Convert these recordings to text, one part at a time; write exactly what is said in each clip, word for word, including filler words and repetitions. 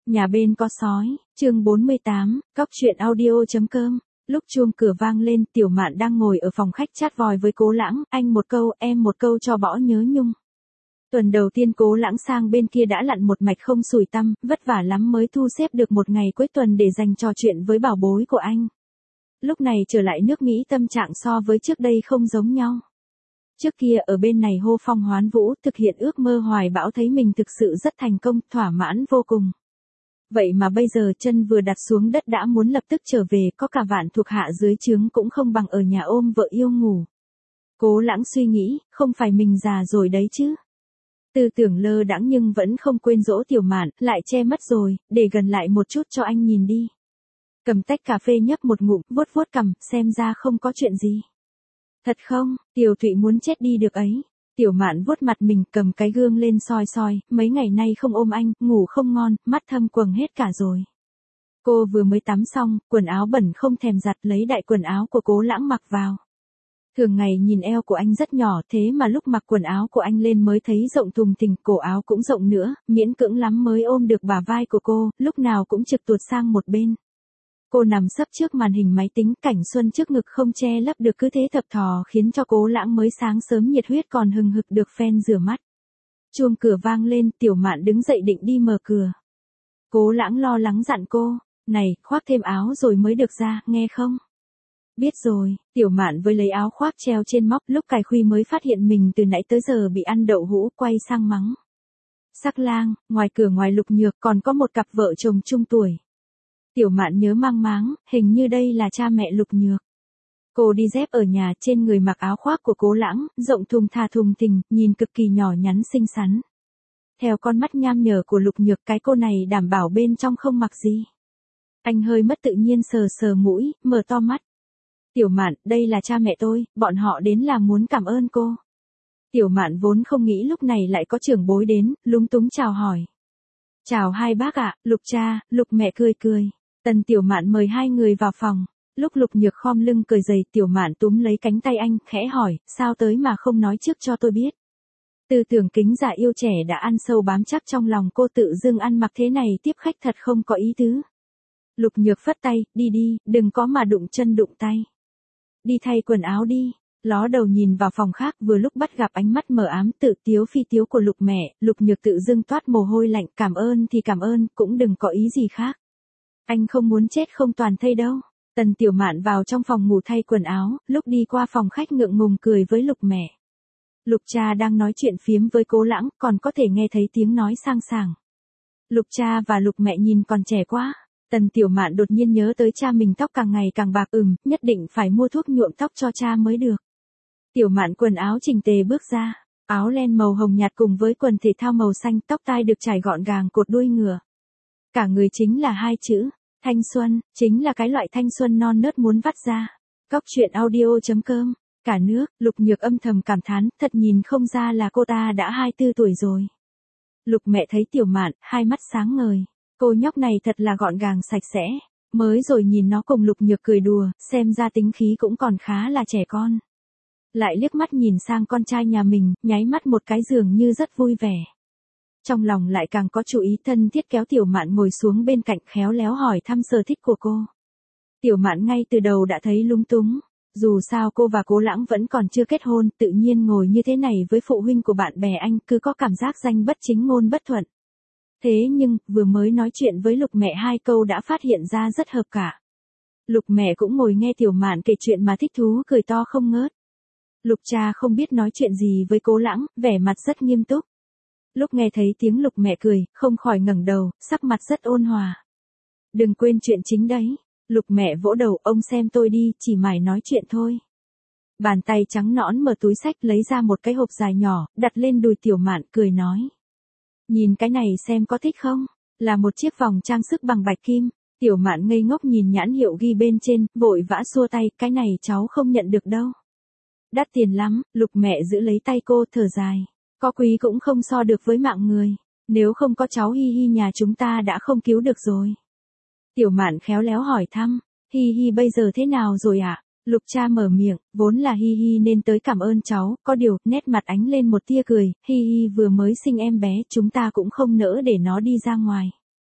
Nhà bên có sói, chương bốn mươi tám, cóc truyện audio.com. Lúc chuông cửa vang lên, Tiểu Mạn đang ngồi ở phòng khách chat vòi với Cố Lãng, anh một câu, em một câu cho bỏ nhớ nhung. Tuần đầu tiên Cố Lãng sang bên kia đã lặn một mạch không sủi tăm, vất vả lắm mới thu xếp được một ngày cuối tuần để dành trò chuyện với bảo bối của anh. Lúc này trở lại nước Mỹ tâm trạng so với trước đây không giống nhau. Trước kia ở bên này hô phong hoán vũ, thực hiện ước mơ hoài bão thấy mình thực sự rất thành công, thỏa mãn vô cùng. Vậy mà bây giờ chân vừa đặt xuống đất đã muốn lập tức trở về, có cả vạn thuộc hạ dưới trướng cũng không bằng ở nhà ôm vợ yêu ngủ. Cố Lãng suy nghĩ, không phải mình già rồi đấy chứ. Tư tưởng lơ đãng nhưng vẫn không quên dỗ Tiểu Mạn, lại che mất rồi, để gần lại một chút cho anh nhìn đi. Cầm tách cà phê nhấp một ngụm, vuốt vuốt cằm, xem ra không có chuyện gì. Thật không, Tiểu Thụy muốn chết đi được ấy. Tiểu Mạn vuốt mặt mình, cầm cái gương lên soi soi, mấy ngày nay không ôm anh, ngủ không ngon, mắt thâm quầng hết cả rồi. Cô vừa mới tắm xong, quần áo bẩn không thèm giặt, lấy đại quần áo của Cố Lãng mặc vào. Thường ngày nhìn eo của anh rất nhỏ, thế mà lúc mặc quần áo của anh lên mới thấy rộng thùng thình, cổ áo cũng rộng nữa, miễn cưỡng lắm mới ôm được bả vai của cô, lúc nào cũng trượt tuột sang một bên. Cô nằm sấp trước màn hình máy tính, cảnh xuân trước ngực không che lấp được cứ thế thập thò khiến cho Cố Lãng mới sáng sớm nhiệt huyết còn hừng hực được phen rửa mắt. Chuông cửa vang lên, Tiểu Mạn đứng dậy định đi mở cửa. Cố Lãng lo lắng dặn cô, này, khoác thêm áo rồi mới được ra, nghe không? Biết rồi, Tiểu Mạn với lấy áo khoác treo trên móc, lúc cài khuy mới phát hiện mình từ nãy tới giờ bị ăn đậu hũ, quay sang mắng. Sắc lang, ngoài cửa ngoài Lục Nhược còn có một cặp vợ chồng chung tuổi. Tiểu Mạn nhớ mang máng, hình như đây là cha mẹ Lục Nhược. Cô đi dép ở nhà, trên người mặc áo khoác của Cố Lãng, rộng thùng thà thùng thình, nhìn cực kỳ nhỏ nhắn xinh xắn. Theo con mắt nham nhở của Lục Nhược, cái cô này đảm bảo bên trong không mặc gì. Anh hơi mất tự nhiên sờ sờ mũi, mở to mắt. Tiểu Mạn, đây là cha mẹ tôi, bọn họ đến là muốn cảm ơn cô. Tiểu Mạn vốn không nghĩ lúc này lại có trưởng bối đến, lúng túng chào hỏi. Chào hai bác ạ, Lục cha, Lục mẹ cười cười. Tần Tiểu Mạn mời hai người vào phòng. Lúc Lục Nhược khom lưng cười dày, Tiểu Mạn túm lấy cánh tay anh, khẽ hỏi, sao tới mà không nói trước cho tôi biết. Tư tưởng kính già yêu trẻ đã ăn sâu bám chắc trong lòng cô, tự dưng ăn mặc thế này tiếp khách thật không có ý tứ. Lục Nhược phất tay, đi đi, đừng có mà đụng chân đụng tay. Đi thay quần áo đi. Ló đầu nhìn vào phòng khác, vừa lúc bắt gặp ánh mắt mờ ám tự tiếu phi tiếu của Lục mẹ, Lục Nhược tự dưng toát mồ hôi lạnh, cảm ơn thì cảm ơn, cũng đừng có ý gì khác. Anh không muốn chết không toàn thây đâu. Tần Tiểu Mạn vào trong phòng ngủ thay quần áo, lúc đi qua phòng khách ngượng ngùng cười với Lục mẹ. Lục cha đang nói chuyện phiếm với Cố Lãng, còn có thể nghe thấy tiếng nói sang sảng. Lục cha và Lục mẹ nhìn còn trẻ quá. Tần Tiểu Mạn đột nhiên nhớ tới cha mình tóc càng ngày càng bạc, ừm, nhất định phải mua thuốc nhuộm tóc cho cha mới được. Tiểu Mạn quần áo chỉnh tề bước ra, áo len màu hồng nhạt cùng với quần thể thao màu xanh, tóc tai được trải gọn gàng cột đuôi ngựa. Cả người chính là hai chữ, thanh xuân, chính là cái loại thanh xuân non nớt muốn vắt ra. Cóc truyện audio.com, cả nước, Lục Nhược âm thầm cảm thán, thật nhìn không ra là cô ta đã hai mươi tư tuổi rồi. Lục mẹ thấy Tiểu Mạn, hai mắt sáng ngời. Cô nhóc này thật là gọn gàng sạch sẽ, mới rồi nhìn nó cùng Lục Nhược cười đùa, xem ra tính khí cũng còn khá là trẻ con. Lại liếc mắt nhìn sang con trai nhà mình, nháy mắt một cái dường như rất vui vẻ. Trong lòng lại càng có chú ý, thân thiết kéo Tiểu Mạn ngồi xuống bên cạnh, khéo léo hỏi thăm sở thích của cô. Tiểu Mạn ngay từ đầu đã thấy lung túng, dù sao cô và Cố Lãng vẫn còn chưa kết hôn, tự nhiên ngồi như thế này với phụ huynh của bạn bè anh, cứ có cảm giác danh bất chính ngôn bất thuận. Thế nhưng, vừa mới nói chuyện với Lục mẹ hai câu đã phát hiện ra rất hợp cả. Lục mẹ cũng ngồi nghe Tiểu Mạn kể chuyện mà thích thú cười to không ngớt. Lục cha không biết nói chuyện gì với Cố Lãng, vẻ mặt rất nghiêm túc. Lúc nghe thấy tiếng Lục mẹ cười, không khỏi ngẩng đầu, sắc mặt rất ôn hòa. Đừng quên chuyện chính đấy. Lục mẹ vỗ đầu, ông xem tôi đi, chỉ mải nói chuyện thôi. Bàn tay trắng nõn mở túi xách lấy ra một cái hộp dài nhỏ, đặt lên đùi Tiểu Mạn, cười nói. Nhìn cái này xem có thích không? Là một chiếc vòng trang sức bằng bạch kim. Tiểu Mạn ngây ngốc nhìn nhãn hiệu ghi bên trên, vội vã xua tay, cái này cháu không nhận được đâu. Đắt tiền lắm. Lục mẹ giữ lấy tay cô, thở dài. Có quý cũng không so được với mạng người. Nếu không có cháu Hi Hi nhà chúng ta đã không cứu được rồi. Tiểu Mạn khéo léo hỏi thăm, Hi Hi bây giờ thế nào rồi ạ? À? Lục cha mở miệng, vốn là Hi Hi nên tới cảm ơn cháu, có điều, nét mặt ánh lên một tia cười, Hi Hi vừa mới sinh em bé, chúng ta cũng không nỡ để nó đi ra ngoài.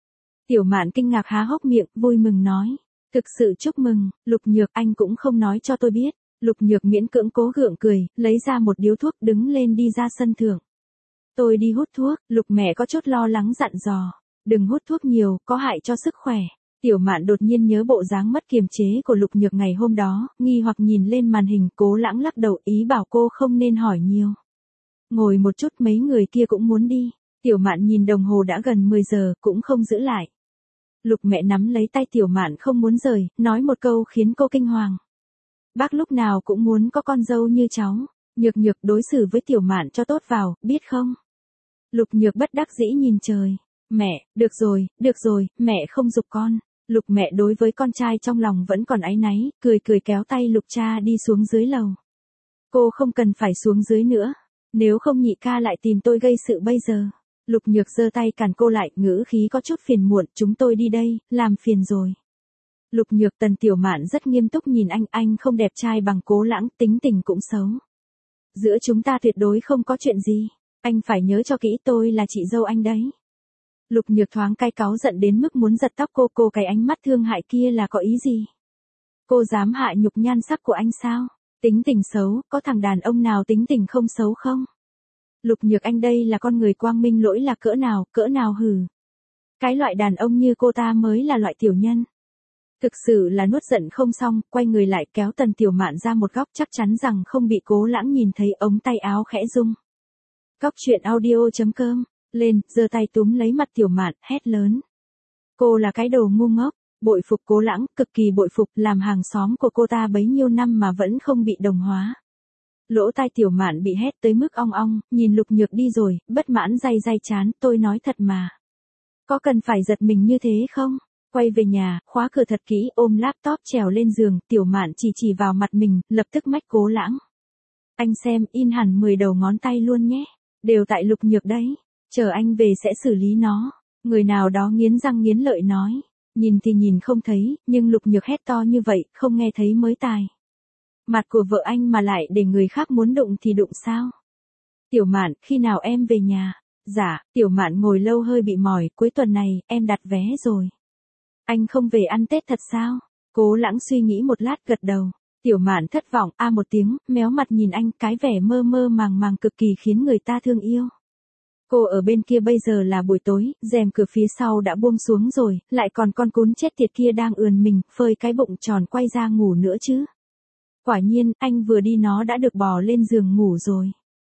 Tiểu Mạn kinh ngạc há hốc miệng, vui mừng nói. Thực sự chúc mừng, Lục Nhược, anh cũng không nói cho tôi biết. Lục Nhược miễn cưỡng cố gượng cười, lấy ra một điếu thuốc đứng lên đi ra sân thượng. Tôi đi hút thuốc, Lục mẹ có chút lo lắng dặn dò. Đừng hút thuốc nhiều, có hại cho sức khỏe. Tiểu Mạn đột nhiên nhớ bộ dáng mất kiềm chế của Lục Nhược ngày hôm đó, nghi hoặc nhìn lên màn hình. Cố Lãng lắc đầu ý bảo cô không nên hỏi nhiều. Ngồi một chút, mấy người kia cũng muốn đi. Tiểu Mạn nhìn đồng hồ đã gần mười giờ, cũng không giữ lại. Lục mẹ nắm lấy tay Tiểu Mạn không muốn rời, nói một câu khiến cô kinh hoàng. Bác lúc nào cũng muốn có con dâu như cháu. Nhược Nhược đối xử với Tiểu Mạn cho tốt vào, biết không? Lục Nhược bất đắc dĩ nhìn trời. Mẹ, được rồi, được rồi, mẹ không giục con. Lục mẹ đối với con trai trong lòng vẫn còn áy náy, cười cười kéo tay Lục cha đi xuống dưới lầu. Cô không cần phải xuống dưới nữa. Nếu không nhị ca lại tìm tôi gây sự bây giờ. Lục Nhược giơ tay cản cô lại, ngữ khí có chút phiền muộn, chúng tôi đi đây, làm phiền rồi. Lục Nhược. Tần Tiểu Mạn rất nghiêm túc nhìn anh, anh không đẹp trai bằng Cố Lãng, tính tình cũng xấu. Giữa chúng ta tuyệt đối không có chuyện gì, anh phải nhớ cho kỹ tôi là chị dâu anh đấy. Lục Nhược thoáng cay cáu giận đến mức muốn giật tóc cô, cô cái ánh mắt thương hại kia là có ý gì? Cô dám hạ nhục nhan sắc của anh sao? Tính tình xấu, có thằng đàn ông nào tính tình không xấu không? Lục Nhược, anh đây là con người quang minh lỗi lạc cỡ nào, cỡ nào hừ. Cái loại đàn ông như cô ta mới là loại tiểu nhân. Thực sự là nuốt giận không xong, quay người lại kéo Tần Tiểu Mạn ra một góc, chắc chắn rằng không bị Cố Lãng nhìn thấy, ống tay áo khẽ rung. Góc truyện audio chấm com, lên, giơ tay túm lấy mặt Tiểu Mạn, hét lớn. Cô là cái đồ ngu ngốc, bội phục Cố Lãng, cực kỳ bội phục, làm hàng xóm của cô ta bấy nhiêu năm mà vẫn không bị đồng hóa. Lỗ tai Tiểu Mạn bị hét tới mức ong ong, nhìn Lục Nhược đi rồi, bất mãn day day chán, tôi nói thật mà. Có cần phải giật mình như thế không? Quay về nhà, khóa cửa thật kỹ, ôm laptop trèo lên giường, Tiểu Mạn chỉ chỉ vào mặt mình, lập tức mách Cố Lãng. Anh xem, in hẳn mười đầu ngón tay luôn nhé, đều tại Lục Nhược đấy, chờ anh về sẽ xử lý nó. Người nào đó nghiến răng nghiến lợi nói, nhìn thì nhìn không thấy, nhưng Lục Nhược hét to như vậy, không nghe thấy mới tài. Mặt của vợ anh mà lại để người khác muốn đụng thì đụng sao? Tiểu Mạn, khi nào em về nhà? Dạ, Tiểu Mạn ngồi lâu hơi bị mỏi, cuối tuần này, em đặt vé rồi. Anh không về ăn Tết thật sao? Cố Lãng suy nghĩ một lát gật đầu. Tiểu Mạn thất vọng, a một tiếng, méo mặt nhìn anh, cái vẻ mơ mơ màng màng cực kỳ khiến người ta thương yêu. Cô ở bên kia bây giờ là buổi tối, rèm cửa phía sau đã buông xuống rồi, lại còn con cún chết tiệt kia đang ườn mình, phơi cái bụng tròn quay ra ngủ nữa chứ. Quả nhiên, anh vừa đi nó đã được bò lên giường ngủ rồi.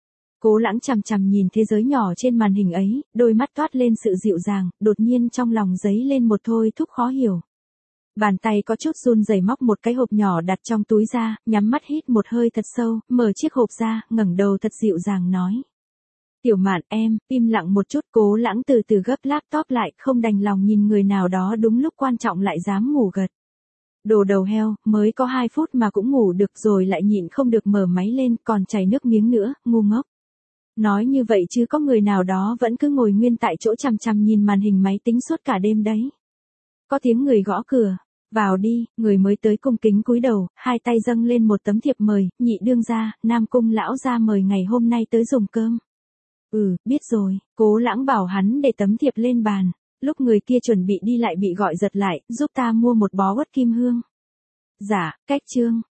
Cố Lãng chằm chằm nhìn thế giới nhỏ trên màn hình ấy, đôi mắt toát lên sự dịu dàng, đột nhiên trong lòng dấy lên một thôi thúc khó hiểu. Bàn tay có chút run rẩy móc một cái hộp nhỏ đặt trong túi ra, nhắm mắt hít một hơi thật sâu, mở chiếc hộp ra, ngẩng đầu thật dịu dàng nói. Tiểu Mạn em, im lặng một chút. Cố Lãng từ từ gấp laptop lại, không đành lòng nhìn người nào đó đúng lúc quan trọng lại dám ngủ gật. Đồ đầu heo, mới có hai phút mà cũng ngủ được rồi lại nhịn không được mở máy lên, còn chảy nước miếng nữa, ngu ngốc. Nói như vậy chứ có người nào đó vẫn cứ ngồi nguyên tại chỗ chằm chằm nhìn màn hình máy tính suốt cả đêm đấy. Có tiếng người gõ cửa, vào đi, người mới tới cung kính cúi đầu, hai tay dâng lên một tấm thiệp mời, nhị đương gia, Nam Cung lão gia mời ngày hôm nay tới dùng cơm. Ừ, biết rồi, Cố Lãng bảo hắn để tấm thiệp lên bàn, lúc người kia chuẩn bị đi lại bị gọi giật lại, giúp ta mua một bó uất kim hương. Dạ, cách chương.